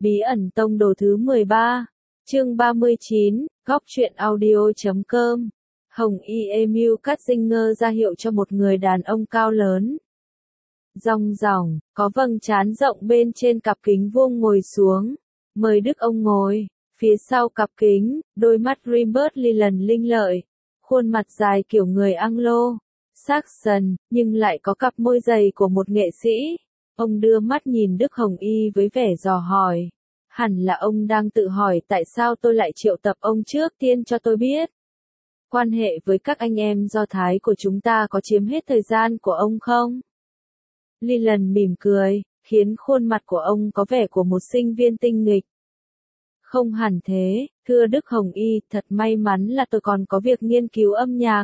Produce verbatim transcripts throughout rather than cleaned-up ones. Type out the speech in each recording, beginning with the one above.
Bí ẩn tông đồ thứ mười ba, chương ba mươi chín, góc truyện audio chấm com. Hồng Y Emil Katzinger ra hiệu cho một người đàn ông cao lớn. Rong ròng, có vầng trán rộng bên trên cặp kính vuông ngồi xuống. Mời Đức ông ngồi. Phía sau cặp kính, đôi mắt Rimbert Leland linh lợi. Khuôn mặt dài kiểu người Anglo, Saxon, nhưng lại có cặp môi dày của một nghệ sĩ. Ông đưa mắt nhìn Đức Hồng Y với vẻ dò hỏi. Hẳn là ông đang tự hỏi tại sao tôi lại triệu tập ông trước tiên cho tôi biết. Quan hệ với các anh em Do Thái của chúng ta có chiếm hết thời gian của ông không? Leland mỉm cười, khiến khuôn mặt của ông có vẻ của một sinh viên tinh nghịch. Không hẳn thế, thưa Đức Hồng Y, thật may mắn là tôi còn có việc nghiên cứu âm nhạc.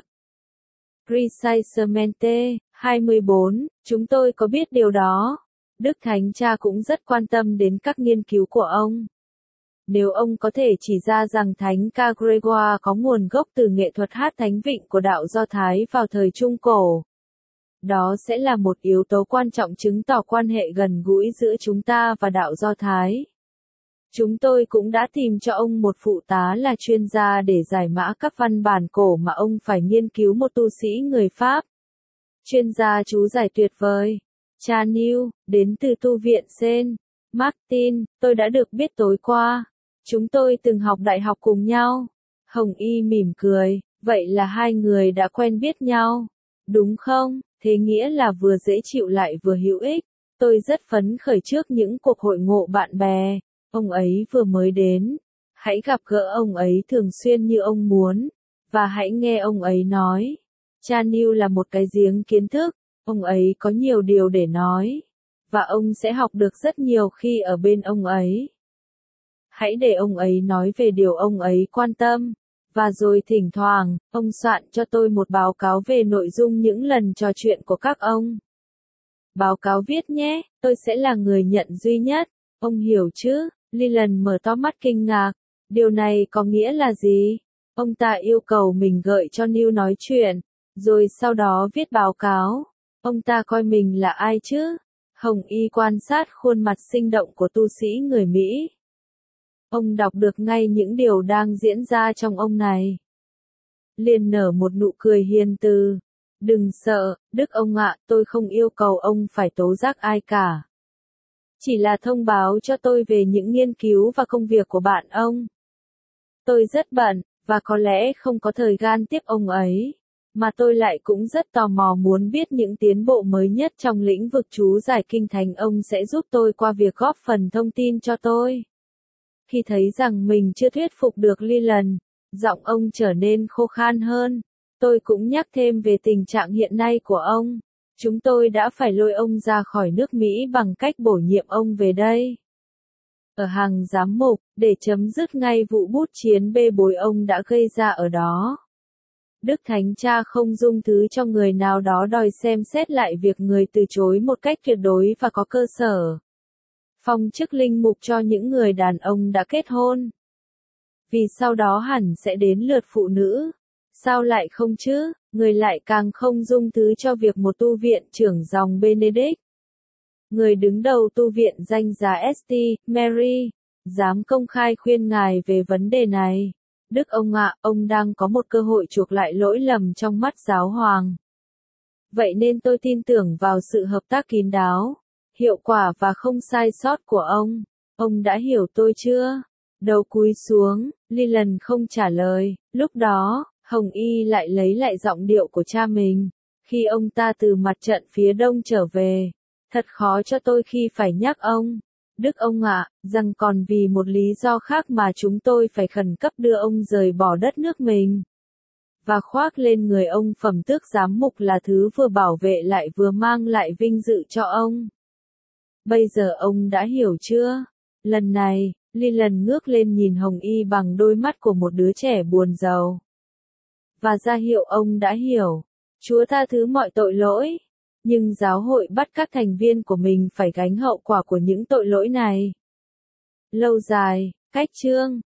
Precisamente, hai mươi bốn, chúng tôi có biết điều đó. Đức Thánh Cha cũng rất quan tâm đến các nghiên cứu của ông. Nếu ông có thể chỉ ra rằng Thánh ca Gregoire có nguồn gốc từ nghệ thuật hát thánh vịnh của đạo Do Thái vào thời Trung Cổ, đó sẽ là một yếu tố quan trọng chứng tỏ quan hệ gần gũi giữa chúng ta và đạo Do Thái. Chúng tôi cũng đã tìm cho ông một phụ tá là chuyên gia để giải mã các văn bản cổ mà ông phải nghiên cứu, một tu sĩ người Pháp. Chuyên gia chú giải tuyệt vời. Cha Neil, đến từ tu viện Saint Martin, tôi đã được biết tối qua. Chúng tôi từng học đại học cùng nhau. Hồng Y mỉm cười, vậy là hai người đã quen biết nhau. Đúng không? Thế nghĩa là vừa dễ chịu lại vừa hữu ích. Tôi rất phấn khởi trước những cuộc hội ngộ bạn bè. Ông ấy vừa mới đến. Hãy gặp gỡ ông ấy thường xuyên như ông muốn. Và hãy nghe ông ấy nói. Cha Neil là một cái giếng kiến thức. Ông ấy có nhiều điều để nói. Và ông sẽ học được rất nhiều khi ở bên ông ấy. Hãy để ông ấy nói về điều ông ấy quan tâm. Và rồi thỉnh thoảng, ông soạn cho tôi một báo cáo về nội dung những lần trò chuyện của các ông. Báo cáo viết nhé, tôi sẽ là người nhận duy nhất. Ông hiểu chứ? Leland mở to mắt kinh ngạc. Điều này có nghĩa là gì? Ông ta yêu cầu mình gợi cho Neil nói chuyện, rồi sau đó viết báo cáo. Ông ta coi mình là ai chứ? Hồng Y quan sát khuôn mặt sinh động của tu sĩ người Mỹ. Ông đọc được ngay những điều đang diễn ra trong ông này. Liền nở một nụ cười hiền từ. Đừng sợ, Đức ông ạ, tôi không yêu cầu ông phải tố giác ai cả. Chỉ là thông báo cho tôi về những nghiên cứu và công việc của bạn ông. Tôi rất bận, và có lẽ không có thời gian tiếp ông ấy. Mà tôi lại cũng rất tò mò muốn biết những tiến bộ mới nhất trong lĩnh vực chú giải kinh thánh ông sẽ giúp tôi qua việc góp phần thông tin cho tôi. Khi thấy rằng mình chưa thuyết phục được Leland, giọng ông trở nên khô khan hơn. Tôi cũng nhắc thêm về tình trạng hiện nay của ông. Chúng tôi đã phải lôi ông ra khỏi nước Mỹ bằng cách bổ nhiệm ông về đây. Ở hàng giám mục, để chấm dứt ngay vụ bút chiến bê bối ông đã gây ra ở đó. Đức Thánh Cha không dung thứ cho người nào đó đòi xem xét lại việc người từ chối một cách tuyệt đối và có cơ sở. Phong chức linh mục cho những người đàn ông đã kết hôn. Vì sau đó hẳn sẽ đến lượt phụ nữ. Sao lại không chứ? Người lại càng không dung thứ cho việc một tu viện trưởng dòng Benedict, người đứng đầu tu viện danh giá St. Mary, dám công khai khuyên ngài về vấn đề này. Đức ông ạ, ông đang có một cơ hội chuộc lại lỗi lầm trong mắt giáo hoàng. Vậy nên tôi tin tưởng vào sự hợp tác kín đáo, hiệu quả và không sai sót của ông. Ông đã hiểu tôi chưa? Đầu cúi xuống, Leland không trả lời. Lúc đó, Hồng Y lại lấy lại giọng điệu của cha mình. Khi ông ta từ mặt trận phía đông trở về, thật khó cho tôi khi phải nhắc ông, Đức ông ạ, rằng còn vì một lý do khác mà chúng tôi phải khẩn cấp đưa ông rời bỏ đất nước mình. Và khoác lên người ông phẩm tước giám mục là thứ vừa bảo vệ lại vừa mang lại vinh dự cho ông. Bây giờ ông đã hiểu chưa? Lần này, Leland ngước lên nhìn Hồng Y bằng đôi mắt của một đứa trẻ buồn rầu. Và ra hiệu ông đã hiểu. Chúa tha thứ mọi tội lỗi. Nhưng giáo hội bắt các thành viên của mình phải gánh hậu quả của những tội lỗi này. Lâu dài, cách chương